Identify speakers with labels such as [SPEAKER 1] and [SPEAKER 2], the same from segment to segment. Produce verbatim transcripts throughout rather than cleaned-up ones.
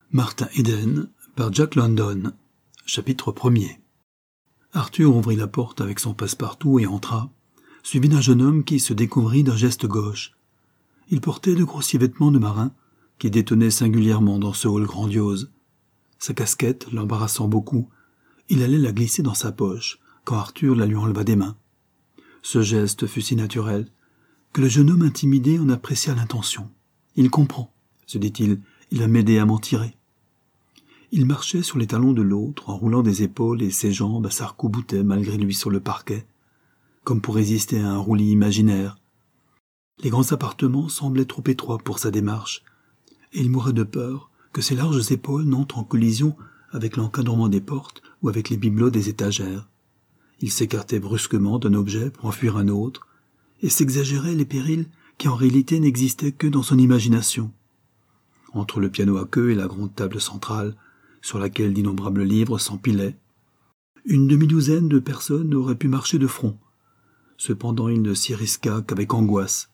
[SPEAKER 1] Martin Eden par Jack London. Chapitre premier. Arthur ouvrit la porte avec son passe-partout et entra, suivi d'un jeune homme qui se découvrit d'un geste gauche. Il portait de grossiers vêtements de marin qui détonnaient singulièrement dans ce hall grandiose. Sa casquette l'embarrassant beaucoup, il allait la glisser dans sa poche quand Arthur la lui enleva des mains. Ce geste fut si naturel que le jeune homme intimidé en apprécia l'intention. « Il comprend », se dit-il, « il va m'aider à m'en tirer. » Il marchait sur les talons de l'autre, en roulant des épaules et ses jambes s'arc-boutaient malgré lui sur le parquet, comme pour résister à un roulis imaginaire. Les grands appartements semblaient trop étroits pour sa démarche, et il mourait de peur que ses larges épaules n'entrent en collision avec l'encadrement des portes ou avec les bibelots des étagères. Il s'écartait brusquement d'un objet pour en fuir un autre, et s'exagérait les périls qui en réalité n'existaient que dans son imagination. Entre le piano à queue et la grande table centrale, sur laquelle d'innombrables livres s'empilaient, une demi-douzaine de personnes auraient pu marcher de front. Cependant il ne s'y risqua qu'avec angoisse.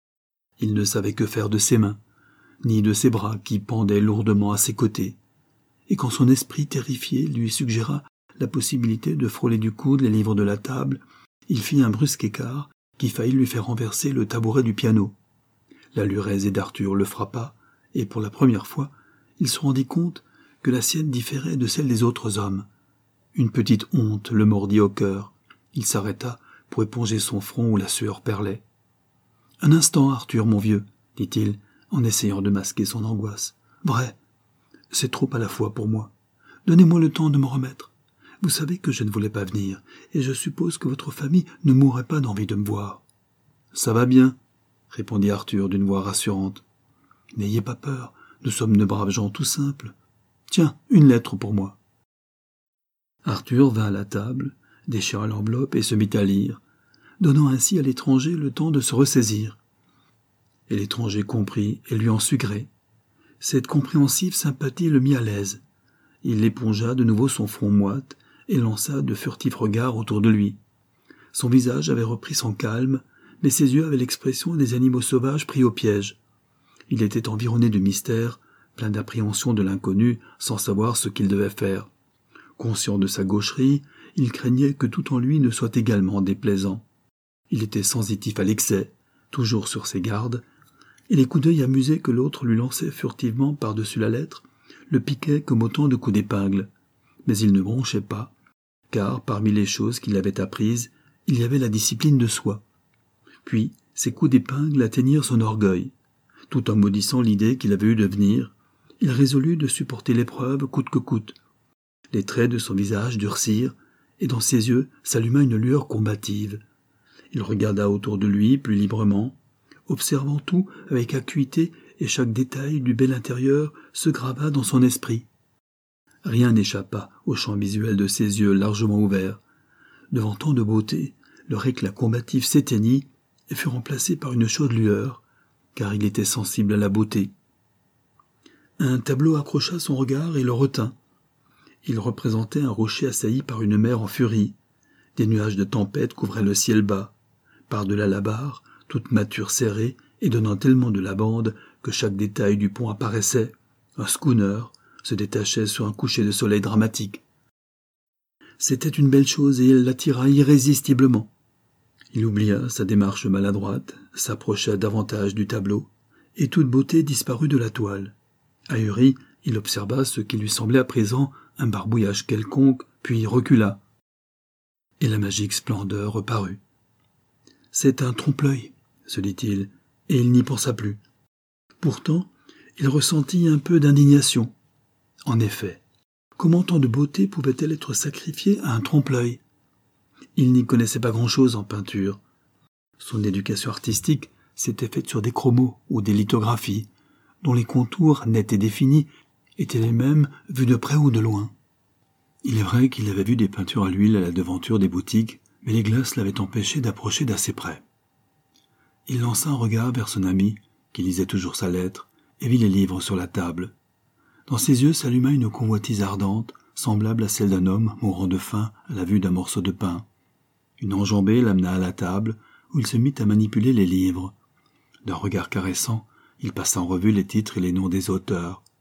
[SPEAKER 1] Il ne savait que faire de ses mains, ni de ses bras qui pendaient lourdement à ses côtés, et quand son esprit terrifié lui suggéra la possibilité de frôler du coude les livres de la table, il fit un brusque écart qui faillit lui faire renverser le tabouret du piano. La luraise d'Arthur le frappa, et pour la première fois, il se rendit compte que la sienne différait de celle des autres hommes. Une petite honte le mordit au cœur. Il s'arrêta pour éponger son front où la sueur perlait. « Un instant, Arthur, mon vieux, » dit-il, en essayant de masquer son angoisse. « Vrai, c'est trop à la fois pour moi. Donnez-moi le temps de me remettre. Vous savez que je ne voulais pas venir, et je suppose que votre famille ne mourrait pas d'envie de me voir. »« Ça va bien, » répondit Arthur d'une voix rassurante. « N'ayez pas peur, nous sommes de braves gens tout simples. Tiens, une lettre pour moi. » Arthur vint à la table, déchira l'enveloppe et se mit à lire, donnant ainsi à l'étranger le temps de se ressaisir. Et l'étranger comprit et lui en sut gré. Cette compréhensive sympathie le mit à l'aise. Il épongea de nouveau son front moite et lança de furtifs regards autour de lui. Son visage avait repris son calme, mais ses yeux avaient l'expression des animaux sauvages pris au piège. Il était environné de mystère, plein d'appréhension de l'inconnu, sans savoir ce qu'il devait faire. Conscient de sa gaucherie, il craignait que tout en lui ne soit également déplaisant. Il était sensitif à l'excès, toujours sur ses gardes, et les coups d'œil amusés que l'autre lui lançait furtivement par-dessus la lettre le piquaient comme autant de coups d'épingle. Mais il ne bronchait pas, car parmi les choses qu'il avait apprises, il y avait la discipline de soi. Puis, ces coups d'épingle atteignirent son orgueil. Tout en maudissant l'idée qu'il avait eue de venir, il résolut de supporter l'épreuve coûte que coûte. Les traits de son visage durcirent, et dans ses yeux s'alluma une lueur combative. Il regarda autour de lui plus librement, observant tout avec acuité, et chaque détail du bel intérieur se grava dans son esprit. Rien n'échappa au champ visuel de ses yeux largement ouverts. Devant tant de beauté, leur éclat combatif s'éteignit et fut remplacé par une chaude lueur, car il était sensible à la beauté. Un tableau accrocha son regard et le retint. Il représentait un rocher assailli par une mer en furie. Des nuages de tempête couvraient le ciel bas. Par-delà la barre, toute mâture serrée et donnant tellement de la bande que chaque détail du pont apparaissait, un schooner se détachait sur un coucher de soleil dramatique. C'était une belle chose et elle l'attira irrésistiblement. Il oublia sa démarche maladroite, s'approcha davantage du tableau, et toute beauté disparut de la toile. Ahuri, il observa ce qui lui semblait à présent un barbouillage quelconque, puis recula. Et la magique splendeur reparut. « C'est un trompe-l'œil, » se dit-il, et il n'y pensa plus. Pourtant, il ressentit un peu d'indignation. En effet, comment tant de beauté pouvait-elle être sacrifiée à un trompe-l'œil ? Il n'y connaissait pas grand-chose en peinture. Son éducation artistique s'était faite sur des chromos ou des lithographies, dont les contours nets et définis étaient les mêmes vus de près ou de loin. Il est vrai qu'il avait vu des peintures à l'huile à la devanture des boutiques, mais les glaces l'avaient empêché d'approcher d'assez près. Il lança un regard vers son ami, qui lisait toujours sa lettre, et vit les livres sur la table. Dans ses yeux s'alluma une convoitise ardente, semblable à celle d'un homme mourant de faim à la vue d'un morceau de pain. Une enjambée l'amena à la table, où il se mit à manipuler les livres. D'un regard caressant, il passa en revue les titres et les noms des auteurs.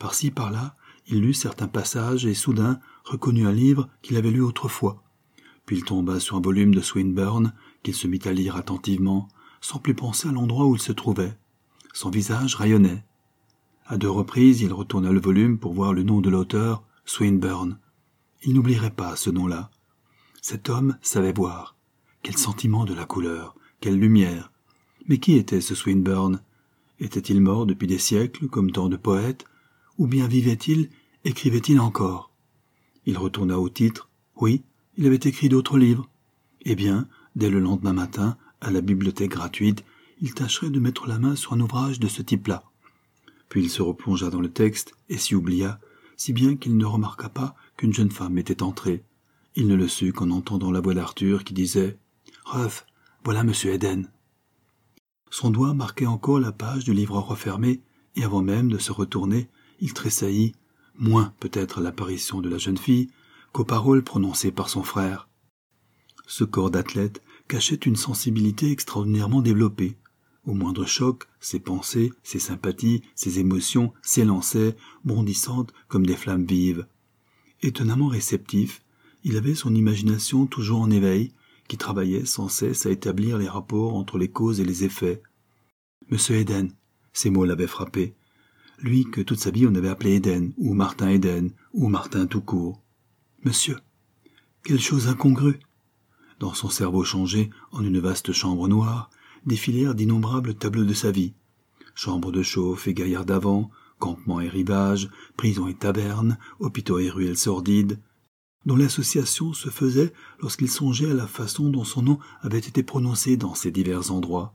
[SPEAKER 1] Par-ci, par-là, il lut certains passages et soudain reconnut un livre qu'il avait lu autrefois. Puis il tomba sur un volume de Swinburne qu'il se mit à lire attentivement, sans plus penser à l'endroit où il se trouvait. Son visage rayonnait. À deux reprises, il retourna le volume pour voir le nom de l'auteur, Swinburne. Il n'oublierait pas ce nom-là. Cet homme savait voir. Quel sentiment de la couleur, quelle lumière. Mais qui était ce Swinburne? Était-il mort depuis des siècles, comme tant de poètes, ou bien vivait-il, écrivait-il encore? Il retourna au titre. Oui, il avait écrit d'autres livres. Eh bien, dès le lendemain matin, à la bibliothèque gratuite, il tâcherait de mettre la main sur un ouvrage de ce type-là. Puis il se replongea dans le texte et s'y oublia, si bien qu'il ne remarqua pas qu'une jeune femme était entrée. Il ne le sut qu'en entendant la voix d'Arthur qui disait « Ruff, voilà Monsieur Eden ». Son doigt marquait encore la page du livre refermé, et avant même de se retourner, il tressaillit, moins peut-être à l'apparition de la jeune fille qu'aux paroles prononcées par son frère. Ce corps d'athlète cachait une sensibilité extraordinairement développée. Au moindre choc, ses pensées, ses sympathies, ses émotions s'élançaient, bondissantes comme des flammes vives. Étonnamment réceptif, il avait son imagination toujours en éveil, qui travaillait sans cesse à établir les rapports entre les causes et les effets. Monsieur Eden, ces mots l'avaient frappé. Lui que toute sa vie on avait appelé Eden, ou Martin Eden, ou Martin tout court. Monsieur, quelle chose incongrue! Dans son cerveau changé en une vaste chambre noire, défilèrent d'innombrables tableaux de sa vie. Chambre de chauffe et gaillard d'avant, campement et rivage, prison et taverne, hôpitaux et ruelles sordides, dont l'association se faisait lorsqu'il songeait à la façon dont son nom avait été prononcé dans ces divers endroits.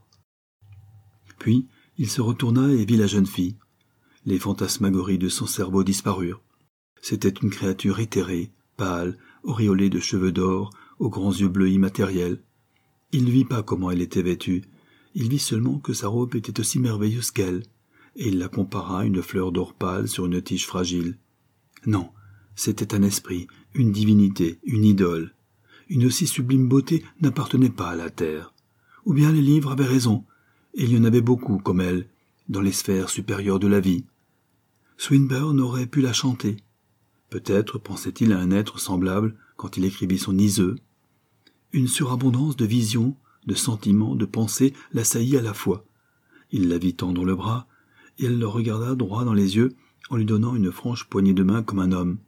[SPEAKER 1] Puis, il se retourna et vit la jeune fille. Les fantasmagories de son cerveau disparurent. C'était une créature éthérée, pâle, auréolée de cheveux d'or, aux grands yeux bleus immatériels. Il ne vit pas comment elle était vêtue, il vit seulement que sa robe était aussi merveilleuse qu'elle, et il la compara à une fleur d'or pâle sur une tige fragile. Non, c'était un esprit, une divinité, une idole. Une aussi sublime beauté n'appartenait pas à la terre. Ou bien les livres avaient raison, et il y en avait beaucoup comme elle, dans les sphères supérieures de la vie. Swinburne aurait pu la chanter. Peut-être pensait-il à un être semblable quand il écrivit son Iseux. Une surabondance de visions, de sentiments, de pensées l'assaillit à la fois. Il la vit tendre le bras, et elle le regarda droit dans les yeux en lui donnant une franche poignée de main comme un homme.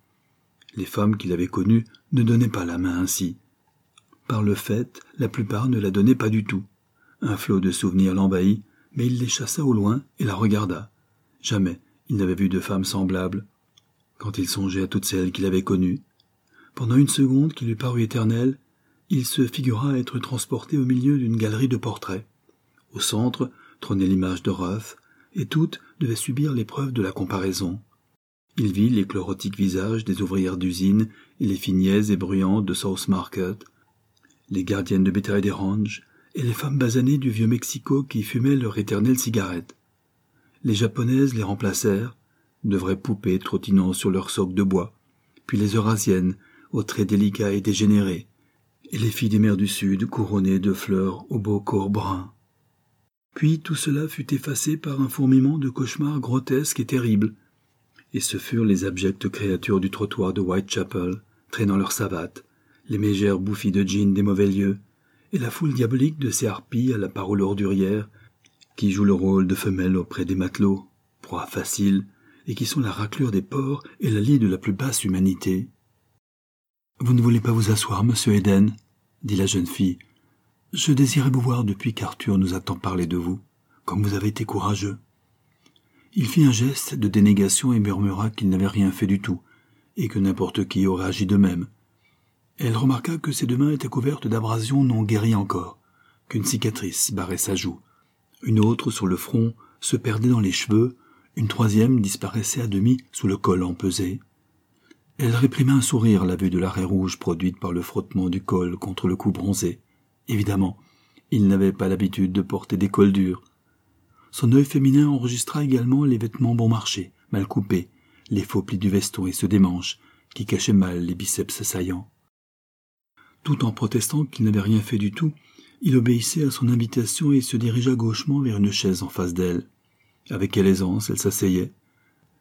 [SPEAKER 1] Les femmes qu'il avait connues ne donnaient pas la main ainsi. Par le fait, la plupart ne la donnaient pas du tout. Un flot de souvenirs l'envahit, mais il les chassa au loin et la regarda. Jamais il n'avait vu de femme semblable. Quand il songeait à toutes celles qu'il avait connues, pendant une seconde qui lui parut éternelle, il se figura être transporté au milieu d'une galerie de portraits. Au centre trônait l'image de Ruff, et toutes devaient subir l'épreuve de la comparaison. Il vit les chlorotiques visages des ouvrières d'usine et les filles niaises et bruyantes de South Market, les gardiennes de bétail des ranges et les femmes basanées du vieux Mexico qui fumaient leur éternelle cigarette. Les japonaises les remplacèrent, de vraies poupées trottinant sur leur socle de bois, puis les eurasiennes, aux traits délicats et dégénérés, et les filles des mers du Sud couronnées de fleurs au beau corps brun. Puis tout cela fut effacé par un fourmillement de cauchemars grotesques et terribles, et ce furent les abjectes créatures du trottoir de Whitechapel, traînant leurs savates, les mégères bouffies de gin des mauvais lieux, et la foule diabolique de ces harpies à la parole ordurière, qui jouent le rôle de femelles auprès des matelots, proie facile, et qui sont la raclure des porcs et la lie de la plus basse humanité. « Vous ne voulez pas vous asseoir, monsieur Eden ?» dit la jeune fille. « Je désirais vous voir depuis qu'Arthur nous a tant parlé de vous, comme vous avez été courageux. » Il fit un geste de dénégation et murmura qu'il n'avait rien fait du tout, et que n'importe qui aurait agi de même. Elle remarqua que ses deux mains étaient couvertes d'abrasions non guéries encore, qu'une cicatrice barrait sa joue. Une autre, sur le front, se perdait dans les cheveux, une troisième disparaissait à demi sous le col empesé. Elle réprima un sourire à la vue de la raie rouge produite par le frottement du col contre le cou bronzé. Évidemment, il n'avait pas l'habitude de porter des cols durs. Son œil féminin enregistra également les vêtements bon marché, mal coupés, les faux plis du veston et ceux des manches, qui cachaient mal les biceps saillants. Tout en protestant qu'il n'avait rien fait du tout, il obéissait à son invitation et se dirigea gauchement vers une chaise en face d'elle. Avec quelle aisance elle s'asseyait.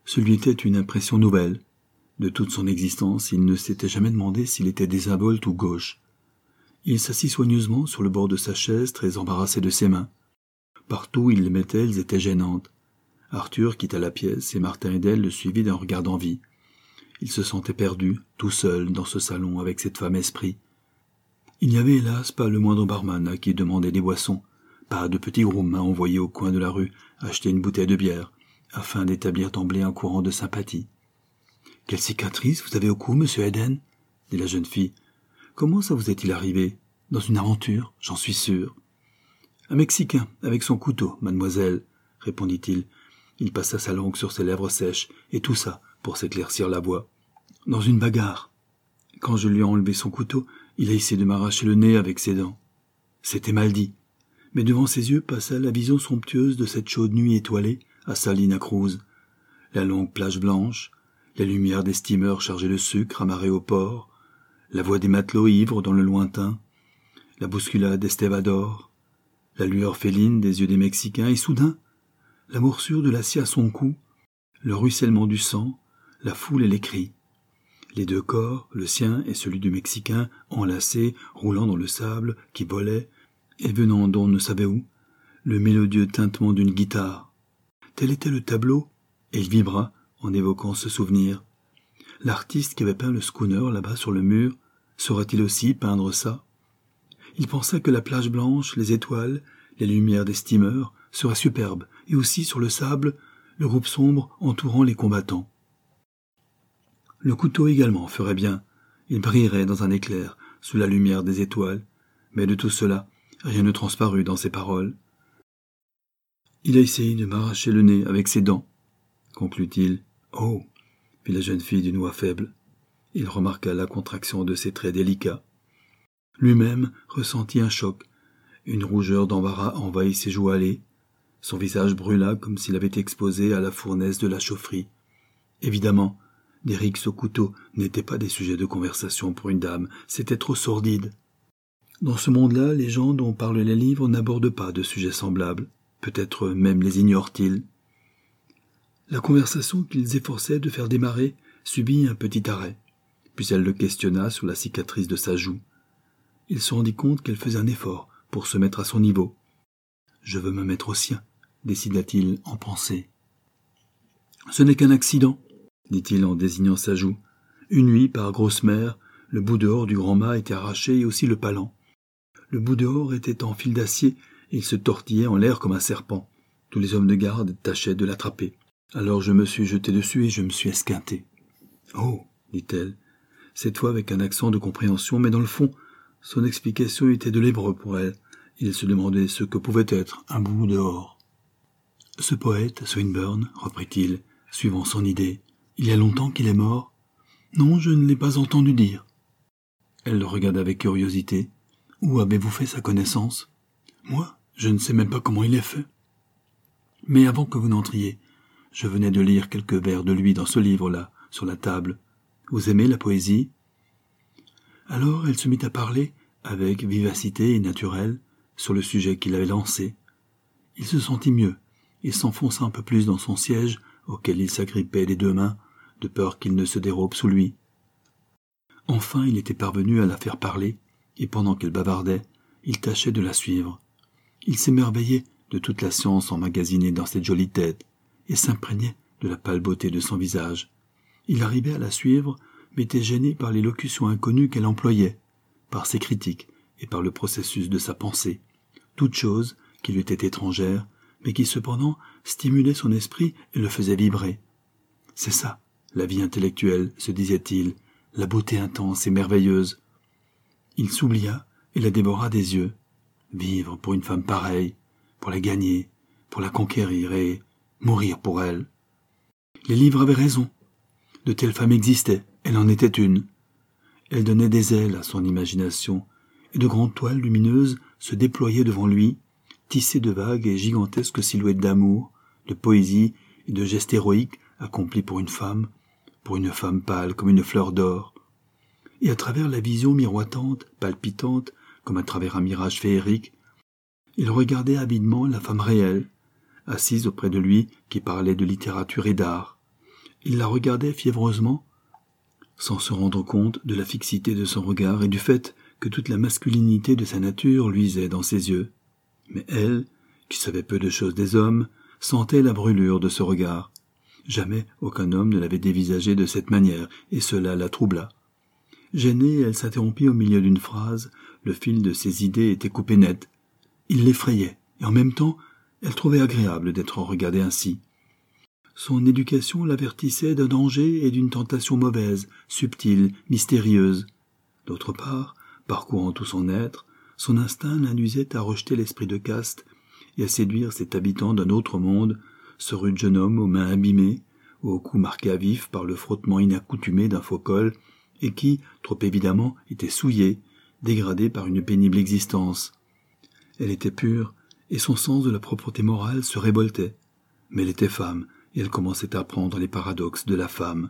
[SPEAKER 1] Ce lui était une impression nouvelle. De toute son existence, il ne s'était jamais demandé s'il était désinvolte ou gauche. Il s'assit soigneusement sur le bord de sa chaise, très embarrassé de ses mains. Partout où il les mettait, elles étaient gênantes. Arthur quitta la pièce et Martin Edel le suivit d'un regard d'envie. Il se sentait perdu, tout seul, dans ce salon avec cette femme esprit. Il n'y avait hélas pas le moindre barman à qui demander des boissons, pas de petit groom à envoyer au coin de la rue acheter une bouteille de bière, afin d'établir d'emblée un courant de sympathie. « Quelle cicatrice vous avez au cou, monsieur Eden ?» dit la jeune fille. « Comment ça vous est-il arrivé? Dans une aventure, j'en suis sûr. »« Un Mexicain, avec son couteau, mademoiselle, » répondit-il. Il passa sa langue sur ses lèvres sèches, et tout ça pour s'éclaircir la voix. « Dans une bagarre. Quand je lui ai enlevé son couteau, il a essayé de m'arracher le nez avec ses dents. C'était mal dit. Mais devant ses yeux passa la vision somptueuse de cette chaude nuit étoilée à Salina Cruz, la longue plage blanche, la lumière des steamers chargés de sucre amarrés au port, la voix des matelots ivres dans le lointain, la bousculade des stevadors, la lueur féline des yeux des Mexicains, et soudain, la morsure de l'acier à son cou, le ruissellement du sang, la foule et les cris. Les deux corps, le sien et celui du Mexicain, enlacés, roulant dans le sable, qui volait, et venant d'on ne savait où, le mélodieux tintement d'une guitare. Tel était le tableau, et il vibra en évoquant ce souvenir. L'artiste qui avait peint le schooner là-bas sur le mur, saurait-il aussi peindre ça? Il pensa que la plage blanche, les étoiles, les lumières des steamers seraient superbes, et aussi sur le sable, le groupe sombre entourant les combattants. Le couteau également ferait bien, il brillerait dans un éclair, sous la lumière des étoiles, mais de tout cela, rien ne transparut dans ses paroles. Il a essayé de m'arracher le nez avec ses dents, conclut-il. Oh, fit la jeune fille d'une voix faible. Il remarqua la contraction de ses traits délicats. Lui-même ressentit un choc. Une rougeur d'embarras envahit ses joues hâlées. Son visage brûla comme s'il avait été exposé à la fournaise de la chaufferie. Évidemment, des rixes au couteau n'étaient pas des sujets de conversation pour une dame, c'était trop sordide. Dans ce monde-là, les gens dont parlent les livres n'abordent pas de sujets semblables, peut-être même les ignorent-ils. La conversation qu'ils efforçaient de faire démarrer subit un petit arrêt, puis elle le questionna sur la cicatrice de sa joue. Il se rendit compte qu'elle faisait un effort pour se mettre à son niveau. « Je veux me mettre au sien », décida-t-il en pensée. « Ce n'est qu'un accident, » dit-il en désignant sa joue. Une nuit, par grosse mer, le bout dehors du grand mât était arraché et aussi le palan. Le bout dehors était en fil d'acier et il se tortillait en l'air comme un serpent. Tous les hommes de garde tâchaient de l'attraper. Alors je me suis jeté dessus et je me suis esquinté. « Oh » dit-elle, cette fois avec un accent de compréhension, mais dans le fond, son explication était de l'hébreu pour elle. Il se demandait ce que pouvait être un bout dehors. « Ce poète, Swinburne, reprit-il, suivant son idée, il y a longtemps qu'il est mort ? Non, je ne l'ai pas entendu dire. » Elle le regarda avec curiosité. « Où avez-vous fait sa connaissance ? » ?»« Moi, je ne sais même pas comment il est fait. » »« Mais avant que vous n'entriez, je venais de lire quelques vers de lui dans ce livre-là, sur la table. Vous aimez la poésie ? » Alors elle se mit à parler, avec vivacité et naturelle, sur le sujet qu'il avait lancé. Il se sentit mieux, et s'enfonça un peu plus dans son siège, auquel il s'agrippait des deux mains, de peur qu'il ne se dérobe sous lui. Enfin il était parvenu à la faire parler, et pendant qu'elle bavardait, il tâchait de la suivre. Il s'émerveillait de toute la science emmagasinée dans cette jolie tête, et s'imprégnait de la pâle beauté de son visage. Il arrivait à la suivre, mais était gêné par l'élocution inconnue qu'elle employait, par ses critiques et par le processus de sa pensée, toute chose qui lui était étrangère, mais qui cependant stimulait son esprit et le faisait vibrer. C'est ça, la vie intellectuelle, se disait-il, la beauté intense et merveilleuse. Il s'oublia et la dévora des yeux. Vivre pour une femme pareille, pour la gagner, pour la conquérir et mourir pour elle. Les livres avaient raison. De telles femmes existaient, elle en était une. Elle donnait des ailes à son imagination, et de grandes toiles lumineuses se déployaient devant lui, tissées de vagues et gigantesques silhouettes d'amour, de poésie et de gestes héroïques accomplis pour une femme, pour une femme pâle comme une fleur d'or. Et à travers la vision miroitante, palpitante, comme à travers un mirage féerique, il regardait avidement la femme réelle, assise auprès de lui qui parlait de littérature et d'art. Il la regardait fiévreusement, sans se rendre compte de la fixité de son regard et du fait que toute la masculinité de sa nature luisait dans ses yeux. Mais elle, qui savait peu de choses des hommes, sentait la brûlure de ce regard. Jamais aucun homme ne l'avait dévisagé de cette manière, et cela la troubla. Gênée, elle s'interrompit au milieu d'une phrase, le fil de ses idées était coupé net. Il l'effrayait, et en même temps, elle trouvait agréable d'être regardée ainsi. Son éducation l'avertissait d'un danger et d'une tentation mauvaise, subtile, mystérieuse. D'autre part, parcourant tout son être, son instinct l'induisait à rejeter l'esprit de caste et à séduire cet habitant d'un autre monde, ce rude jeune homme aux mains abîmées, au cou marqué à vif par le frottement inaccoutumé d'un faux col, et qui, trop évidemment, était souillé, dégradé par une pénible existence. Elle était pure, et son sens de la propreté morale se révoltait. Mais elle était femme, et elle commençait à apprendre les paradoxes de la femme.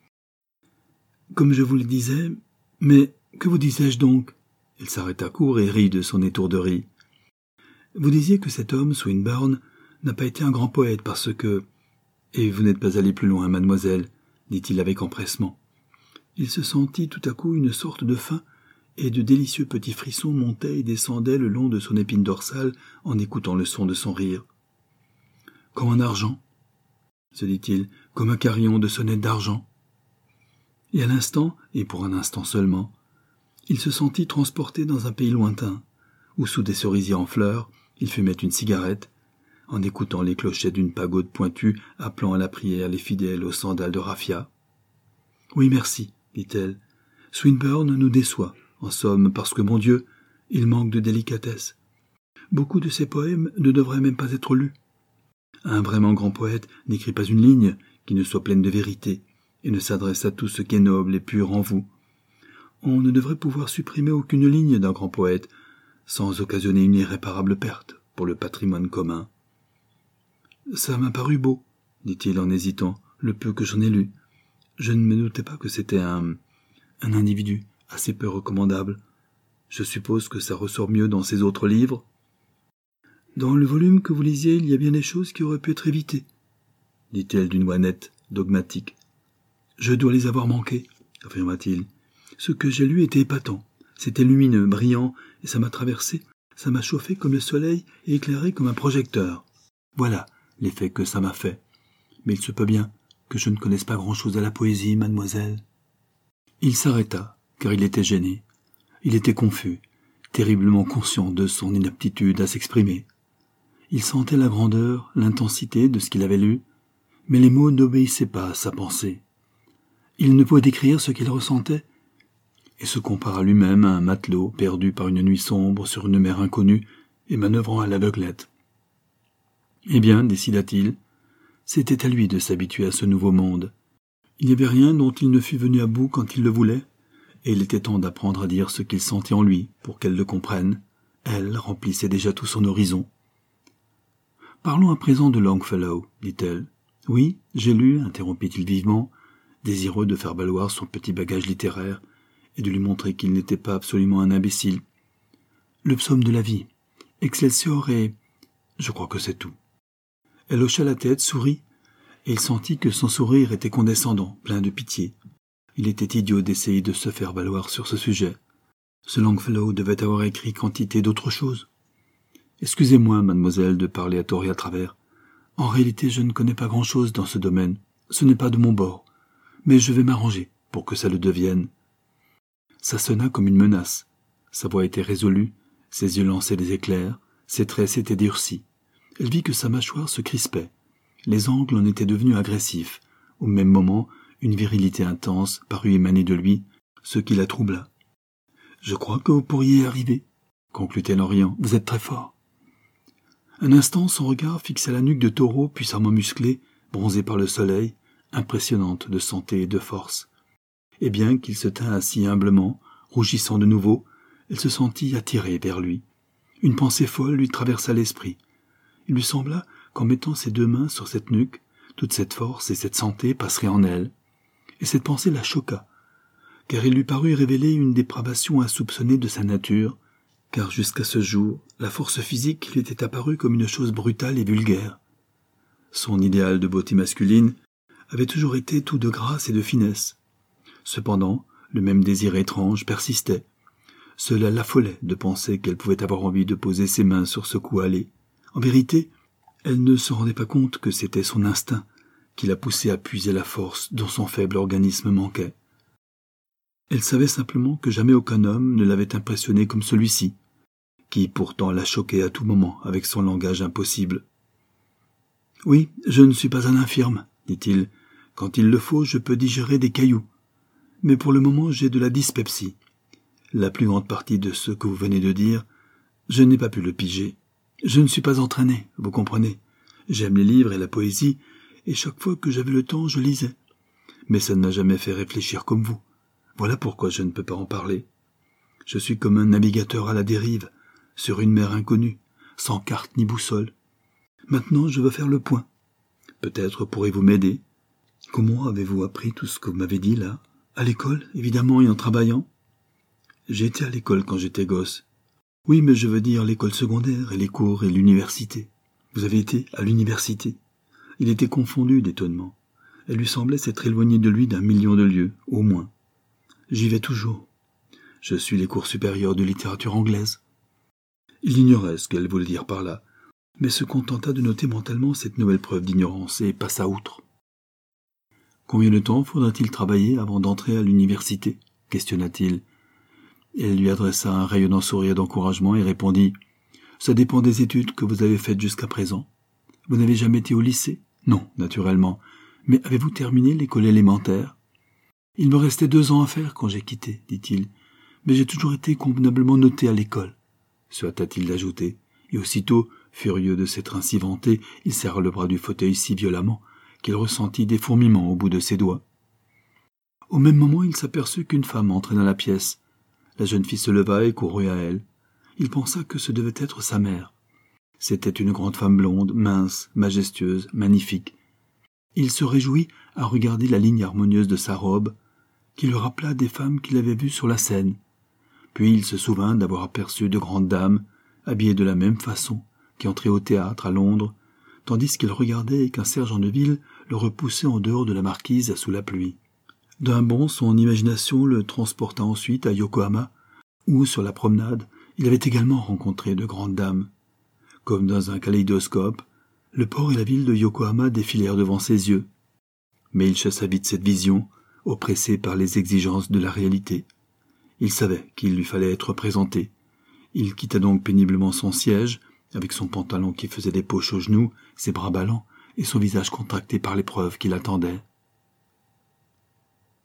[SPEAKER 1] Comme je vous le disais, mais que vous disais-je donc? Elle s'arrêta court et rit de son étourderie. Vous disiez que cet homme, Swinburne, n'a pas été un grand poète parce que... Et vous n'êtes pas allé plus loin, mademoiselle, dit-il avec empressement. Il se sentit tout à coup une sorte de faim, et de délicieux petits frissons montaient et descendaient le long de son épine dorsale en écoutant le son de son rire. Comme un argent, se dit-il, comme un carillon de sonnettes d'argent. Et à l'instant, et pour un instant seulement, il se sentit transporté dans un pays lointain, où sous des cerisiers en fleurs, il fumait une cigarette, en écoutant les clochettes d'une pagode pointue appelant à la prière les fidèles aux sandales de raffia. « Oui, merci, dit-elle. Swinburne nous déçoit, en somme, parce que, mon Dieu, il manque de délicatesse. Beaucoup de ses poèmes ne devraient même pas être lus. Un vraiment grand poète n'écrit pas une ligne qui ne soit pleine de vérité et ne s'adresse à tout ce qui est noble et pur en vous. On ne devrait pouvoir supprimer aucune ligne d'un grand poète sans occasionner une irréparable perte pour le patrimoine commun. Ça m'a paru beau, dit-il en hésitant, le peu que j'en ai lu. Je ne me doutais pas que c'était un, un individu assez peu recommandable. Je suppose que ça ressort mieux dans ses autres livres. Dans le volume que vous lisiez, il y a bien des choses qui auraient pu être évitées, dit-elle d'une voix nette, dogmatique. Je dois les avoir manquées, affirma-t-il. Ce que j'ai lu était épatant. C'était lumineux, brillant, et ça m'a traversé, ça m'a chauffé comme le soleil et éclairé comme un projecteur. Voilà l'effet que ça m'a fait. Mais il se peut bien que je ne connaisse pas grand-chose à la poésie, mademoiselle. Il s'arrêta, car il était gêné. Il était confus, terriblement conscient de son inaptitude à s'exprimer. Il sentait la grandeur, l'intensité de ce qu'il avait lu, mais les mots n'obéissaient pas à sa pensée. Il ne pouvait décrire ce qu'il ressentait, et se compara lui-même à un matelot perdu par une nuit sombre sur une mer inconnue et manœuvrant à l'aveuglette. Eh bien, décida-t-il, c'était à lui de s'habituer à ce nouveau monde. Il n'y avait rien dont il ne fût venu à bout quand il le voulait, et il était temps d'apprendre à dire ce qu'il sentait en lui pour qu'elle le comprenne. Elle remplissait déjà tout son horizon. « Parlons à présent de Longfellow, dit-elle. « Oui, j'ai lu, interrompit-il vivement, désireux de faire valoir son petit bagage littéraire et de lui montrer qu'il n'était pas absolument un imbécile. Le psaume de la vie, Excelsior et... je crois que c'est tout. » Elle hocha la tête, sourit, et il sentit que son sourire était condescendant, plein de pitié. Il était idiot d'essayer de se faire valoir sur ce sujet. Ce Longfellow devait avoir écrit quantité d'autres choses. « Excusez-moi, mademoiselle, de parler à tort et à travers. En réalité, je ne connais pas grand-chose dans ce domaine. Ce n'est pas de mon bord. Mais je vais m'arranger pour que ça le devienne. » Ça sonna comme une menace. Sa voix était résolue, ses yeux lançaient des éclairs, ses traits s'étaient durcis. Elle vit que sa mâchoire se crispait. Les angles en étaient devenus agressifs. Au même moment, une virilité intense parut émaner de lui, ce qui la troubla. « Je crois que vous pourriez y arriver, » conclut-elle en riant. « Vous êtes très fort. » Un instant, son regard fixa la nuque de taureau puissamment musclée, bronzée par le soleil, impressionnante de santé et de force. Et bien qu'il se tint assis humblement, rougissant de nouveau, elle se sentit attirée vers lui. Une pensée folle lui traversa l'esprit. Il lui sembla qu'en mettant ses deux mains sur cette nuque, toute cette force et cette santé passeraient en elle. Et cette pensée la choqua, car il lui parut révéler une dépravation insoupçonnée de sa nature, car jusqu'à ce jour, la force physique lui était apparue comme une chose brutale et vulgaire. Son idéal de beauté masculine avait toujours été tout de grâce et de finesse. Cependant, le même désir étrange persistait. Cela l'affolait de penser qu'elle pouvait avoir envie de poser ses mains sur ce cou hâlé. En vérité, elle ne se rendait pas compte que c'était son instinct qui la poussait à puiser la force dont son faible organisme manquait. Elle savait simplement que jamais aucun homme ne l'avait impressionnée comme celui-ci, qui pourtant la choquait à tout moment avec son langage impossible. « Oui, je ne suis pas un infirme, dit-il. Quand il le faut, je peux digérer des cailloux. Mais pour le moment, j'ai de la dyspepsie. La plus grande partie de ce que vous venez de dire, je n'ai pas pu le piger. Je ne suis pas entraîné, vous comprenez. J'aime les livres et la poésie, et chaque fois que j'avais le temps, je lisais. Mais ça ne m'a jamais fait réfléchir comme vous. Voilà pourquoi je ne peux pas en parler. Je suis comme un navigateur à la dérive, sur une mer inconnue, sans carte ni boussole. Maintenant, je veux faire le point. Peut-être pourrez-vous m'aider. Comment avez-vous appris tout ce que vous m'avez dit là? À l'école, évidemment, et en travaillant. J'ai été à l'école quand j'étais gosse. Oui, mais je veux dire l'école secondaire et les cours et l'université. Vous avez été à l'université? Il était confondu d'étonnement. Elle lui semblait s'être éloignée de lui d'un million de lieues, au moins. J'y vais toujours. Je suis les cours supérieurs de littérature anglaise. Il ignorait ce qu'elle voulait dire par là, mais se contenta de noter mentalement cette nouvelle preuve d'ignorance et passa outre. Combien de temps faudra-t-il travailler avant d'entrer à l'université? Questionna-t-il. Elle lui adressa un rayonnant sourire d'encouragement et répondit « Ça dépend des études que vous avez faites jusqu'à présent. Vous n'avez jamais été au lycée? Non, naturellement. Mais avez-vous terminé l'école élémentaire? Il me restait deux ans à faire quand j'ai quitté, dit-il. Mais j'ai toujours été convenablement noté à l'école, se hâta-t-il d'ajouter. Et aussitôt, furieux de s'être ainsi vanté, il serra le bras du fauteuil si violemment qu'il ressentit des fourmillements au bout de ses doigts. Au même moment, il s'aperçut qu'une femme entrait dans la pièce. La jeune fille se leva et courut à elle. Il pensa que ce devait être sa mère. C'était une grande femme blonde, mince, majestueuse, magnifique. Il se réjouit à regarder la ligne harmonieuse de sa robe, qui le rappela des femmes qu'il avait vues sur la scène. Puis il se souvint d'avoir aperçu de grandes dames, habillées de la même façon, qui entraient au théâtre à Londres, tandis qu'il regardait et qu'un sergent de ville le repoussait en dehors de la marquise sous la pluie. D'un bond, son imagination le transporta ensuite à Yokohama, où, sur la promenade, il avait également rencontré de grandes dames. Comme dans un kaléidoscope, le port et la ville de Yokohama défilèrent devant ses yeux. Mais il chassa vite cette vision, oppressé par les exigences de la réalité. Il savait qu'il lui fallait être présenté. Il quitta donc péniblement son siège, avec son pantalon qui faisait des poches aux genoux, ses bras ballants et son visage contracté par l'épreuve qui l'attendait.